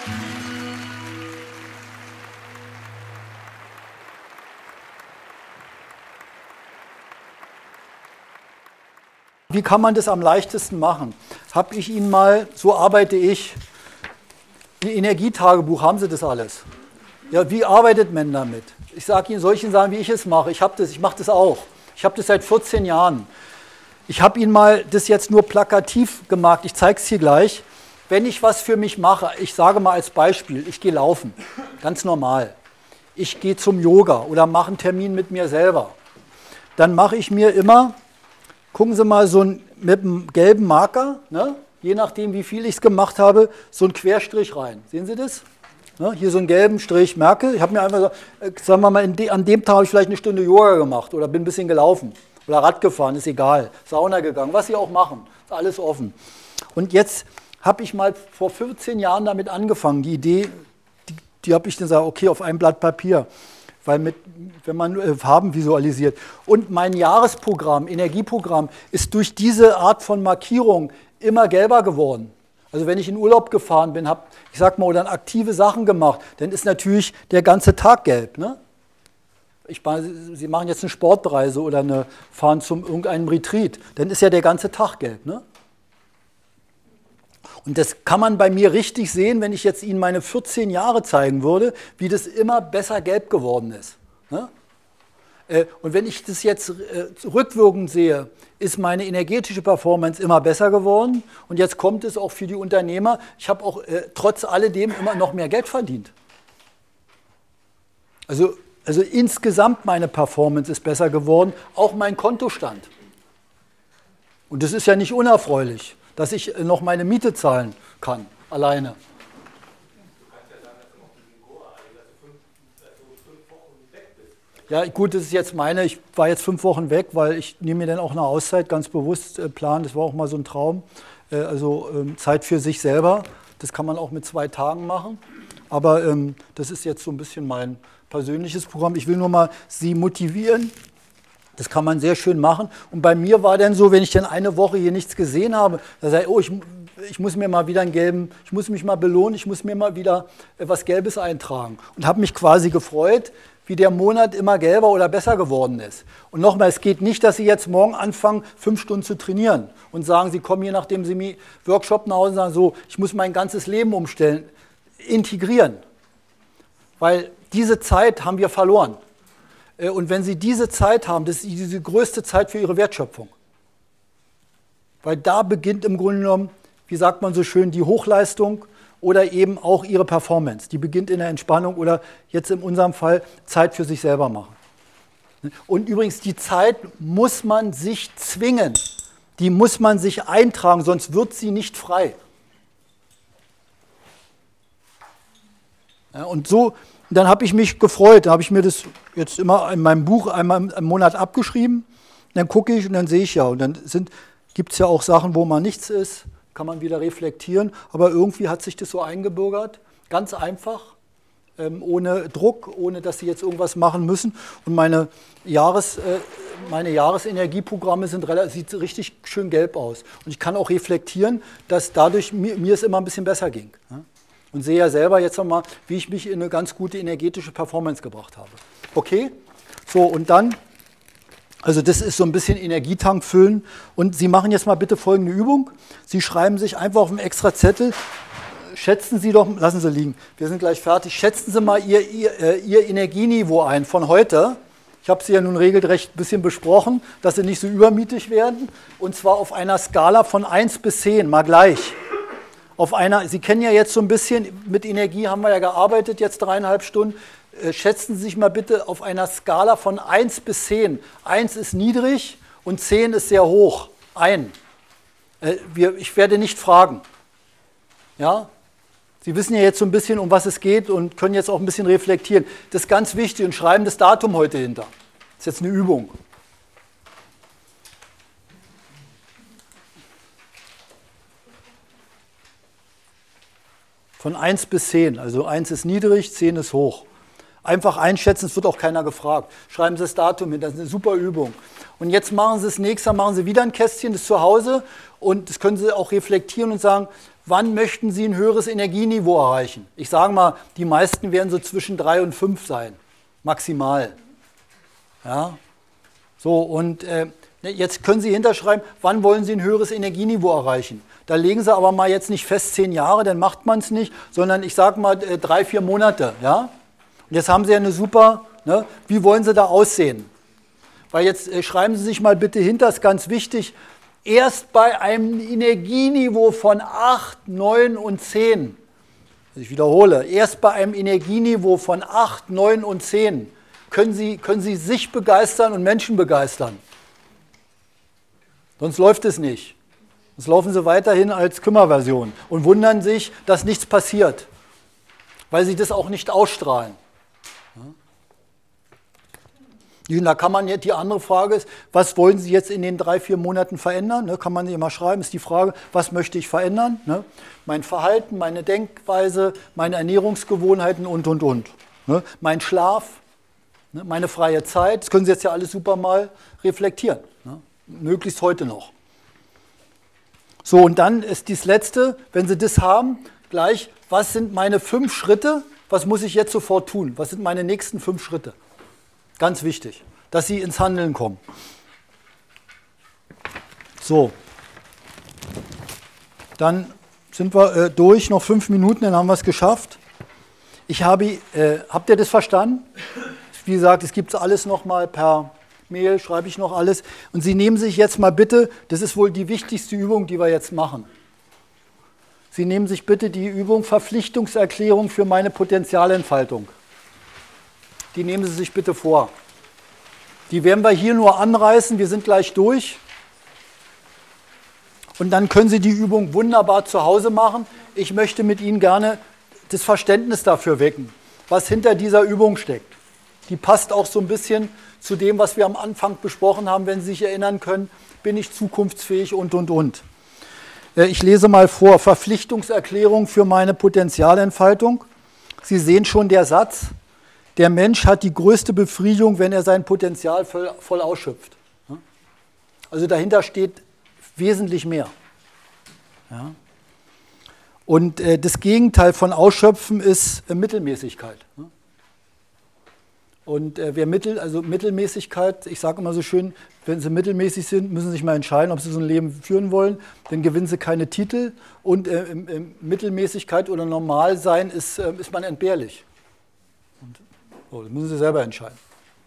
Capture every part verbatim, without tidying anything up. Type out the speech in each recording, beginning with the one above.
Wie kann man das am leichtesten machen? Habe ich Ihnen mal, so arbeite ich, ein Energietagebuch, haben Sie das alles? Ja, wie arbeitet man damit? Ich sage Ihnen solchen Sachen, wie ich es mache. Ich habe das, ich mache das auch. Ich habe das seit vierzehn Jahren. Ich habe Ihnen mal das jetzt nur plakativ gemacht. Ich zeige es hier gleich. Wenn ich was für mich mache, ich sage mal als Beispiel, ich gehe laufen, ganz normal. Ich gehe zum Yoga oder mache einen Termin mit mir selber. Dann mache ich mir immer, gucken Sie mal, so ein, mit einem gelben Marker, ne, je nachdem wie viel ich es gemacht habe, so einen Querstrich rein. Sehen Sie das? Ne, hier so einen gelben Strich, merke, ich habe mir einfach gesagt, äh, sagen wir mal, in de, an dem Tag habe ich vielleicht eine Stunde Yoga gemacht oder bin ein bisschen gelaufen oder Rad gefahren, ist egal, Sauna gegangen, was Sie auch machen, ist alles offen. Und jetzt habe ich mal vor vierzehn Jahren damit angefangen, die Idee, die, die habe ich dann gesagt, okay, auf einem Blatt Papier. Weil mit, wenn man äh, Farben visualisiert. Und mein Jahresprogramm, Energieprogramm, ist durch diese Art von Markierung immer gelber geworden. Also wenn ich in Urlaub gefahren bin, habe, ich sag mal, dann aktive Sachen gemacht, dann ist natürlich der ganze Tag gelb. Ne? Ich, Sie machen jetzt eine Sportreise oder eine, fahren zum irgendeinem Retreat, dann ist ja der ganze Tag gelb. Ne? Und das kann man bei mir richtig sehen, wenn ich jetzt Ihnen meine vierzehn Jahre zeigen würde, wie das immer besser gelb geworden ist. Ne? Und wenn ich das jetzt rückwirkend sehe, ist meine energetische Performance immer besser geworden. Und jetzt kommt es auch für die Unternehmer, ich habe auch trotz alledem immer noch mehr Geld verdient. Also, also insgesamt meine Performance ist besser geworden, auch mein Kontostand. Und das ist ja nicht unerfreulich, dass ich noch meine Miete zahlen kann, alleine. Du kannst ja sagen, dass du noch diesen Goa, dass du fünf, dass du fünf Wochen weg bist. Ja, gut, das ist jetzt meine, ich war jetzt fünf Wochen weg, weil ich nehme mir dann auch eine Auszeit, ganz bewusst äh, planen, das war auch mal so ein Traum. Äh, also ähm, Zeit für sich selber, das kann man auch mit zwei Tagen machen. Aber ähm, das ist jetzt so ein bisschen mein persönliches Programm. Ich will nur mal Sie motivieren. Das kann man sehr schön machen. Und bei mir war dann so, wenn ich dann eine Woche hier nichts gesehen habe, da sage ich, oh, ich, ich muss mir mal wieder einen gelben, ich muss mich mal belohnen, ich muss mir mal wieder etwas Gelbes eintragen. Und habe mich quasi gefreut, wie der Monat immer gelber oder besser geworden ist. Und nochmal, es geht nicht, dass Sie jetzt morgen anfangen, fünf Stunden zu trainieren und sagen, Sie kommen hier nach dem Semi-Workshop nach Hause und sagen, so, ich muss mein ganzes Leben umstellen, integrieren. Weil diese Zeit haben wir verloren. Und wenn Sie diese Zeit haben, das ist die größte Zeit für Ihre Wertschöpfung. Weil da beginnt im Grunde genommen, wie sagt man so schön, die Hochleistung oder eben auch Ihre Performance. Die beginnt in der Entspannung oder jetzt in unserem Fall Zeit für sich selber machen. Und übrigens, die Zeit muss man sich zwingen. Die muss man sich eintragen, sonst wird sie nicht frei. Ja, und so... Dann habe ich mich gefreut, da habe ich mir das jetzt immer in meinem Buch einmal im Monat abgeschrieben. Dann gucke ich und dann sehe ich ja. Und dann gibt es ja auch Sachen, wo man nichts ist, kann man wieder reflektieren. Aber irgendwie hat sich das so eingebürgert, ganz einfach, ähm, ohne Druck, ohne dass Sie jetzt irgendwas machen müssen. Und meine, Jahres, äh, meine Jahresenergieprogramme sind relativ, sieht richtig schön gelb aus. Und ich kann auch reflektieren, dass dadurch mir, mir es immer ein bisschen besser ging. Ja? Und sehe ja selber jetzt nochmal, wie ich mich in eine ganz gute energetische Performance gebracht habe. Okay? So, und dann, also das ist so ein bisschen Energietank füllen. Und Sie machen jetzt mal bitte folgende Übung. Sie schreiben sich einfach auf einen extra Zettel, schätzen Sie doch, lassen Sie liegen, wir sind gleich fertig, schätzen Sie mal Ihr, Ihr, Ihr Energieniveau ein von heute. Ich habe Sie ja nun regelrecht ein bisschen besprochen, dass Sie nicht so übermütig werden. Und zwar auf einer Skala von eins bis zehn, mal gleich. Auf einer, Sie kennen ja jetzt so ein bisschen, mit Energie haben wir ja gearbeitet, jetzt dreieinhalb Stunden. Äh, schätzen Sie sich mal bitte auf einer Skala von eins bis zehn. eins ist niedrig und zehn ist sehr hoch. Ein. Äh, wir, ich werde nicht fragen. Ja? Sie wissen ja jetzt so ein bisschen, um was es geht und können jetzt auch ein bisschen reflektieren. Das ist ganz wichtig und schreiben das Datum heute hinter. Das ist jetzt eine Übung. Von eins bis zehn, also eins ist niedrig, zehn ist hoch. Einfach einschätzen, es wird auch keiner gefragt. Schreiben Sie das Datum hin, das ist eine super Übung. Und jetzt machen Sie das nächste Mal, machen Sie wieder ein Kästchen, das zu Hause. Und das können Sie auch reflektieren und sagen, wann möchten Sie ein höheres Energieniveau erreichen? Ich sage mal, die meisten werden so zwischen drei und fünf sein, maximal. Ja? So, und äh, jetzt können Sie hinterschreiben, wann wollen Sie ein höheres Energieniveau erreichen? Da legen Sie aber mal jetzt nicht fest zehn Jahre, dann macht man es nicht, sondern ich sage mal äh, drei, vier Monate. Ja? Und jetzt haben Sie ja eine super, ne? Wie wollen Sie da aussehen? Weil jetzt äh, schreiben Sie sich mal bitte hinter, ist ganz wichtig, erst bei einem Energieniveau von acht, neun und zehn, also ich wiederhole, erst bei einem Energieniveau von acht, neun und zehn können Sie, können Sie sich begeistern und Menschen begeistern. Sonst läuft es nicht. Sonst laufen Sie weiterhin als Kümmerversion und wundern sich, dass nichts passiert, weil Sie das auch nicht ausstrahlen. Und da kann man jetzt, die andere Frage ist, was wollen Sie jetzt in den drei, vier Monaten verändern? Ne, kann man sich mal schreiben, ist die Frage, was möchte ich verändern? Ne? Mein Verhalten, meine Denkweise, meine Ernährungsgewohnheiten und, und, und. Ne? Mein Schlaf, ne? Meine freie Zeit, das können Sie jetzt ja alles super mal reflektieren. Ne? Möglichst heute noch. So, und dann ist das Letzte, wenn Sie das haben, gleich, was sind meine fünf Schritte, was muss ich jetzt sofort tun? Was sind meine nächsten fünf Schritte? Ganz wichtig, dass Sie ins Handeln kommen. So, dann sind wir äh, durch, noch fünf Minuten, dann haben wir es geschafft. Ich habe, äh, habt ihr das verstanden? Wie gesagt, es gibt alles nochmal per Mail, schreibe ich noch alles. Und Sie nehmen sich jetzt mal bitte, das ist wohl die wichtigste Übung, die wir jetzt machen. Sie nehmen sich bitte die Übung Verpflichtungserklärung für meine Potenzialentfaltung. Die nehmen Sie sich bitte vor. Die werden wir hier nur anreißen, wir sind gleich durch. Und dann können Sie die Übung wunderbar zu Hause machen. Ich möchte mit Ihnen gerne das Verständnis dafür wecken, was hinter dieser Übung steckt. Die passt auch so ein bisschen zu dem, was wir am Anfang besprochen haben, wenn Sie sich erinnern können, bin ich zukunftsfähig und, und, und. Ich lese mal vor, Verpflichtungserklärung für meine Potenzialentfaltung. Sie sehen schon der Satz, der Mensch hat die größte Befriedigung, wenn er sein Potenzial voll, voll ausschöpft. Also dahinter steht wesentlich mehr. Ja. Und äh, das Gegenteil von Ausschöpfen ist äh, Mittelmäßigkeit. Ne? Und äh, wer Mittel, also Mittelmäßigkeit, ich sage immer so schön, wenn Sie mittelmäßig sind, müssen Sie sich mal entscheiden, ob Sie so ein Leben führen wollen, dann gewinnen Sie keine Titel und äh, in, in Mittelmäßigkeit oder Normalsein ist, äh, ist man entbehrlich. Und, oh, das müssen Sie selber entscheiden.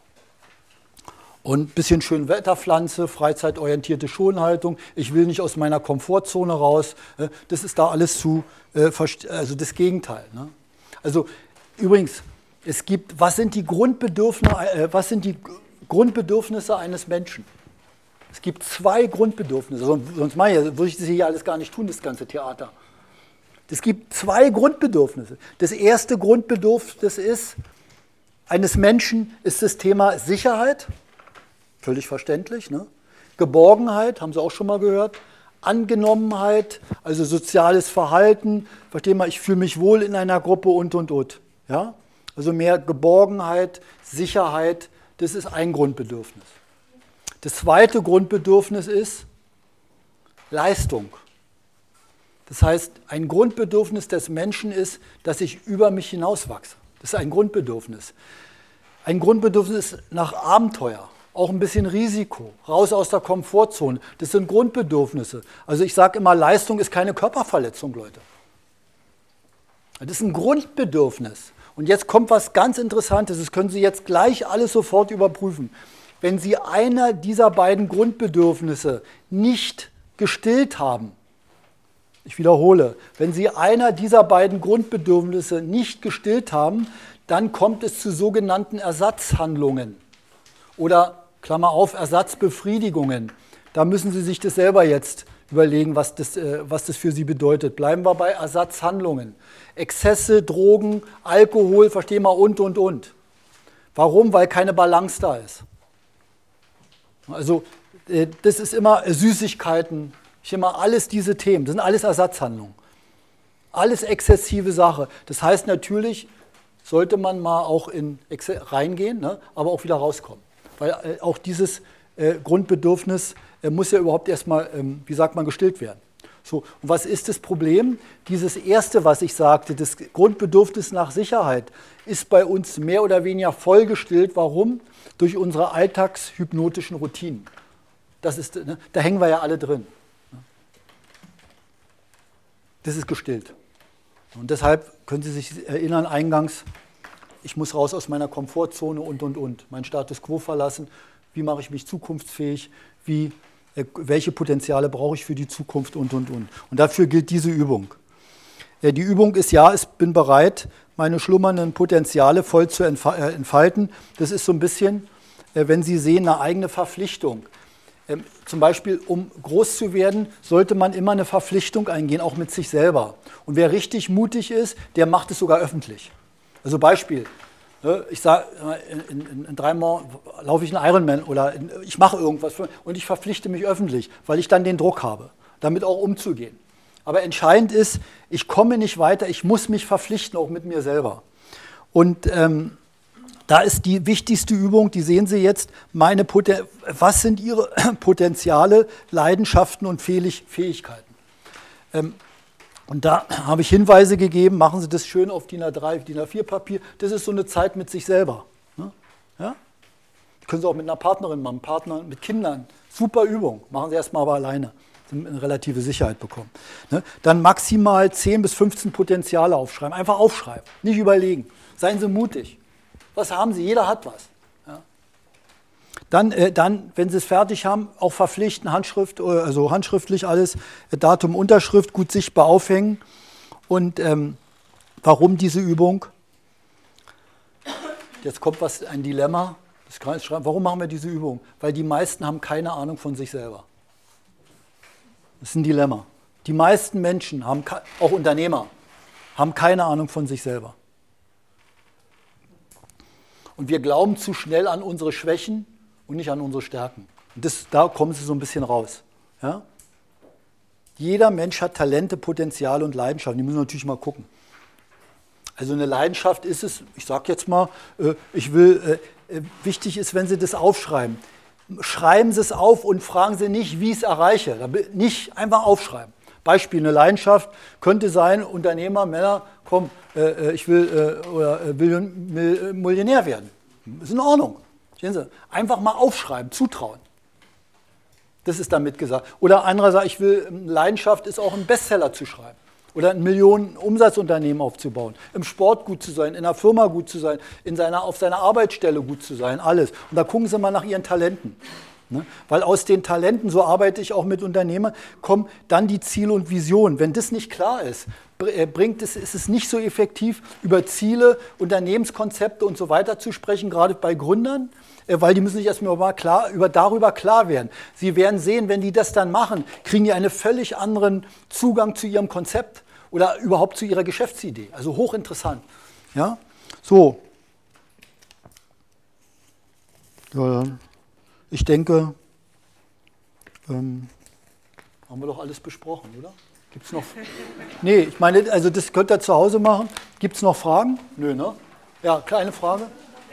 Und ein bisschen Schönwetterpflanze, freizeitorientierte Schonhaltung, ich will nicht aus meiner Komfortzone raus, äh, das ist da alles zu, äh, also das Gegenteil. Ne? Also übrigens, es gibt, was sind die Grundbedürfnisse, äh, was sind die Grundbedürfnisse eines Menschen? Es gibt zwei Grundbedürfnisse, sonst mache ich, würde ich das hier alles gar nicht tun, das ganze Theater. Es gibt zwei Grundbedürfnisse. Das erste Grundbedürfnis ist, eines Menschen ist das Thema Sicherheit, völlig verständlich, ne? Geborgenheit, haben Sie auch schon mal gehört, Angenommenheit, also soziales Verhalten, verstehen wir, ich fühle mich wohl in einer Gruppe und, und, und. Ja? Also mehr Geborgenheit, Sicherheit, das ist ein Grundbedürfnis. Das zweite Grundbedürfnis ist Leistung. Das heißt, ein Grundbedürfnis des Menschen ist, dass ich über mich hinauswachse. Das ist ein Grundbedürfnis. Ein Grundbedürfnis nach Abenteuer, auch ein bisschen Risiko, raus aus der Komfortzone. Das sind Grundbedürfnisse. Also ich sage immer, Leistung ist keine Körperverletzung, Leute. Das ist ein Grundbedürfnis. Und jetzt kommt was ganz Interessantes, das können Sie jetzt gleich alles sofort überprüfen. Wenn Sie einer dieser beiden Grundbedürfnisse nicht gestillt haben, ich wiederhole, wenn Sie einer dieser beiden Grundbedürfnisse nicht gestillt haben, dann kommt es zu sogenannten Ersatzhandlungen oder, Klammer auf, Ersatzbefriedigungen. Da müssen Sie sich das selber jetzt überlegen, was das, äh, was das für Sie bedeutet. Bleiben wir bei Ersatzhandlungen. Exzesse, Drogen, Alkohol, verstehen wir, und, und, und. Warum? Weil keine Balance da ist. Also äh, das ist immer Süßigkeiten, ich immer alles diese Themen, das sind alles Ersatzhandlungen. Alles exzessive Sache. Das heißt natürlich, sollte man mal auch in Exzess reingehen, ne, aber auch wieder rauskommen. Weil äh, auch dieses äh, Grundbedürfnis äh, muss ja überhaupt erstmal, ähm, wie sagt man, gestillt werden. So, und was ist das Problem? Dieses erste, was ich sagte, das Grundbedürfnis nach Sicherheit, ist bei uns mehr oder weniger voll gestillt. Warum? Durch unsere alltagshypnotischen Routinen. Das ist, ne, da hängen wir ja alle drin. Das ist gestillt. Und deshalb können Sie sich erinnern, eingangs, ich muss raus aus meiner Komfortzone und, und, und. Mein Status quo verlassen. Wie mache ich mich zukunftsfähig? Wie, äh, welche Potenziale brauche ich für die Zukunft und, und, und. Und dafür gilt diese Übung. Äh, die Übung ist, ja, ich bin bereit, meine schlummernden Potenziale voll zu entfalten. Das ist so ein bisschen, äh, wenn Sie sehen, eine eigene Verpflichtung. Ähm, zum Beispiel, um groß zu werden, sollte man immer eine Verpflichtung eingehen, auch mit sich selber. Und wer richtig mutig ist, der macht es sogar öffentlich. Also Beispiel, ne, ich sage, in, in, in drei Monaten laufe ich einen Ironman oder in, ich mache irgendwas für, und ich verpflichte mich öffentlich, weil ich dann den Druck habe, damit auch umzugehen. Aber entscheidend ist, ich komme nicht weiter, ich muss mich verpflichten, auch mit mir selber. Und ähm, da ist die wichtigste Übung, die sehen Sie jetzt, meine Poten- was sind Ihre Potenziale, Leidenschaften und Fähigkeiten. Ähm, und da habe ich Hinweise gegeben, machen Sie das schön auf DIN A drei, DIN A vier Papier, das ist so eine Zeit mit sich selber. Ne? Ja? Können Sie auch mit einer Partnerin machen, Partner, mit Kindern, super Übung, machen Sie erstmal aber alleine, damit eine relative Sicherheit bekommen. Ne? Dann maximal zehn bis fünfzehn Potenziale aufschreiben, einfach aufschreiben, nicht überlegen, seien Sie mutig. Was haben Sie? Jeder hat was. Ja. Dann, äh, dann, wenn Sie es fertig haben, auch verpflichten, Handschrift, also handschriftlich alles, äh, Datum, Unterschrift, gut sichtbar aufhängen. Und ähm, warum diese Übung? Jetzt kommt was, ein Dilemma. Das kann ich schreiben. Warum machen wir diese Übung? Weil die meisten haben keine Ahnung von sich selber. Das ist ein Dilemma. Die meisten Menschen, haben, auch Unternehmer, haben keine Ahnung von sich selber. Und wir glauben zu schnell an unsere Schwächen und nicht an unsere Stärken. Und das, da kommen sie so ein bisschen raus. Ja? Jeder Mensch hat Talente, Potenziale und Leidenschaften. Die müssen wir natürlich mal gucken. Also eine Leidenschaft ist es, ich sage jetzt mal, äh, ich will, äh, wichtig ist, wenn Sie das aufschreiben. Schreiben Sie es auf und fragen Sie nicht, wie ich es erreiche. Nicht einfach aufschreiben. Beispiel, eine Leidenschaft könnte sein, Unternehmer, Männer, komm, äh, ich will, äh, oder, äh, will Mil- Millionär werden. Ist in Ordnung. Sehen Sie? Einfach mal aufschreiben, zutrauen. Das ist damit gesagt. Oder anderer sagt, ich will, Leidenschaft ist auch einen Bestseller zu schreiben. Oder ein Millionen-Umsatzunternehmen aufzubauen. Im Sport gut zu sein, in der Firma gut zu sein, in seiner, auf seiner Arbeitsstelle gut zu sein, alles. Und da gucken Sie mal nach Ihren Talenten. Ne? Weil aus den Talenten, so arbeite ich auch mit Unternehmern, kommen dann die Ziele und Visionen. Wenn das nicht klar ist, bringt es, ist es nicht so effektiv, über Ziele, Unternehmenskonzepte und so weiter zu sprechen, gerade bei Gründern, weil die müssen sich erstmal mal klar, über, darüber klar werden. Sie werden sehen, wenn die das dann machen, kriegen die einen völlig anderen Zugang zu ihrem Konzept oder überhaupt zu ihrer Geschäftsidee. Also hochinteressant. Ja? So. Ja, dann. Ich denke, ähm, haben wir doch alles besprochen, oder? Gibt es noch? Nee, ich meine, also das könnt ihr zu Hause machen. Gibt es noch Fragen? Nö, ne? Ja, kleine Frage.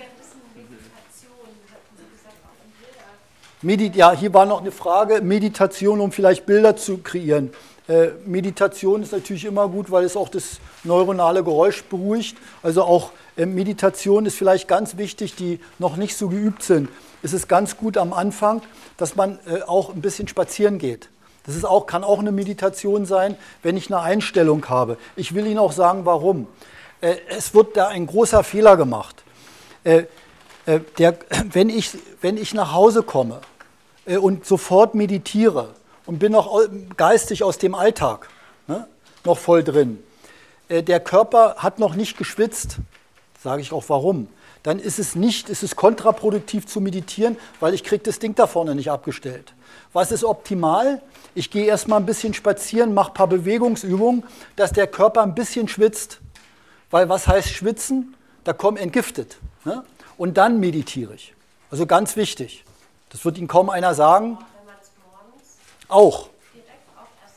Medit ja, hier war noch eine Frage, Meditation, um vielleicht Bilder zu kreieren. Äh, Meditation ist natürlich immer gut, weil es auch das neuronale Geräusch beruhigt. Also auch äh, Meditation ist vielleicht ganz wichtig, die noch nicht so geübt sind. Es ist ganz gut am Anfang, dass man äh, auch ein bisschen spazieren geht. Das ist auch, kann auch eine Meditation sein, wenn ich eine Einstellung habe. Ich will Ihnen auch sagen, warum. Äh, es wird da ein großer Fehler gemacht. Äh, äh, der, wenn, ich, wenn ich nach Hause komme äh, und sofort meditiere und bin noch geistig aus dem Alltag, ne, noch voll drin, äh, der Körper hat noch nicht geschwitzt, sage ich auch warum. Dann ist es nicht, ist es kontraproduktiv zu meditieren, weil ich kriege das Ding da vorne nicht abgestellt. Was ist optimal? Ich gehe erstmal ein bisschen spazieren, mache ein paar Bewegungsübungen, dass der Körper ein bisschen schwitzt. Weil was heißt schwitzen? Da kommt entgiftet. Ne? Und dann meditiere ich. Also ganz wichtig. Das wird Ihnen kaum einer sagen. Auch.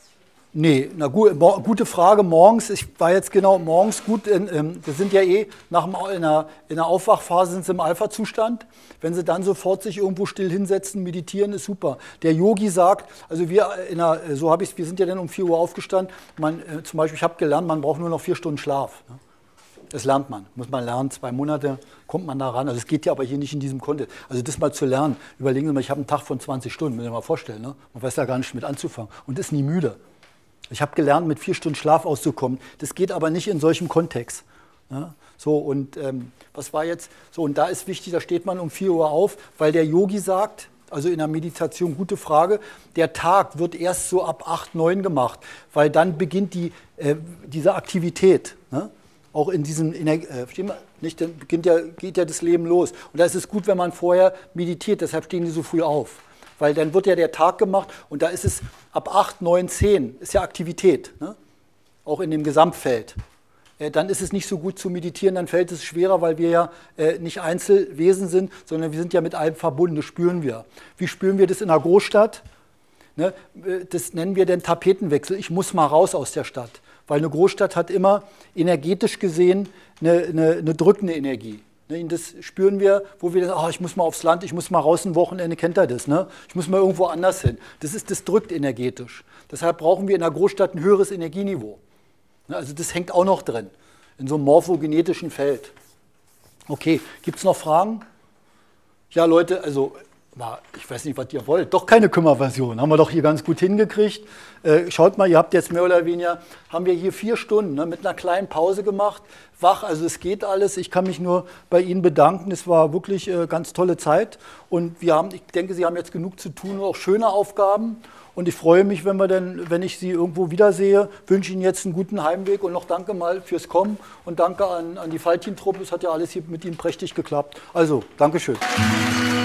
Nee, na gut, gute Frage. Morgens, ich war jetzt genau morgens gut, in, ähm, wir sind ja eh nach dem, in, der, in der Aufwachphase sind sie im Alpha-Zustand. Wenn sie dann sofort sich irgendwo still hinsetzen, meditieren, ist super. Der Yogi sagt, also wir, in der, so habe ich wir sind ja dann um vier Uhr aufgestanden, man, äh, zum Beispiel, ich habe gelernt, man braucht nur noch vier Stunden Schlaf. Ne? Das lernt man, muss man lernen, zwei Monate kommt man da ran. Also es geht ja aber hier nicht in diesem Kontext. Also das mal zu lernen, überlegen Sie mal, ich habe einen Tag von zwanzig Stunden, müssen Sie sich mal vorstellen. Ne? Man weiß ja gar nicht mit anzufangen und ist nie müde. Ich habe gelernt, mit vier Stunden Schlaf auszukommen. Das geht aber nicht in solchem Kontext. Ja? So, und ähm, was war jetzt? So, und da ist wichtig, da steht man um vier Uhr auf, weil der Yogi sagt, also in der Meditation, gute Frage, der Tag wird erst so ab acht, neun gemacht, weil dann beginnt die, äh, diese Aktivität. Ne? Auch in diesem, in der, äh, nicht, dann beginnt ja, geht ja das Leben los. Und da ist es gut, wenn man vorher meditiert, deshalb stehen die so früh auf. Weil dann wird ja der Tag gemacht und da ist es ab acht, neun, zehn, ist ja Aktivität, ne? Auch in dem Gesamtfeld. Äh, dann ist es nicht so gut zu meditieren, dann fällt es schwerer, weil wir ja äh, nicht Einzelwesen sind, sondern wir sind ja mit allem verbunden, das spüren wir. Wie spüren wir das in einer Großstadt? Ne? Das nennen wir den Tapetenwechsel. Ich muss mal raus aus der Stadt, weil eine Großstadt hat immer energetisch gesehen eine, eine, eine drückende Energie. Das spüren wir, wo wir sagen, oh, ich muss mal aufs Land, ich muss mal raus ein Wochenende, kennt ihr das, ne? Ich muss mal irgendwo anders hin. Das, ist, das drückt energetisch. Deshalb brauchen wir in der Großstadt ein höheres Energieniveau. Also das hängt auch noch drin, in so einem morphogenetischen Feld. Okay, gibt es noch Fragen? Ja, Leute, also ich weiß nicht, was ihr wollt. Doch keine Kümmerversion, haben wir doch hier ganz gut hingekriegt. Äh, schaut mal, ihr habt jetzt mehr oder weniger, haben wir hier vier Stunden ne, mit einer kleinen Pause gemacht. Wach, also es geht alles. Ich kann mich nur bei Ihnen bedanken. Es war wirklich äh, ganz tolle Zeit. Und wir haben, ich denke, Sie haben jetzt genug zu tun, auch schöne Aufgaben. Und ich freue mich, wenn, wir denn, wenn ich Sie irgendwo wiedersehe. Wünsche Ihnen jetzt einen guten Heimweg und noch danke mal fürs Kommen. Und danke an, an die Faltin-Truppe. Es hat ja alles hier mit Ihnen prächtig geklappt. Also, Dankeschön.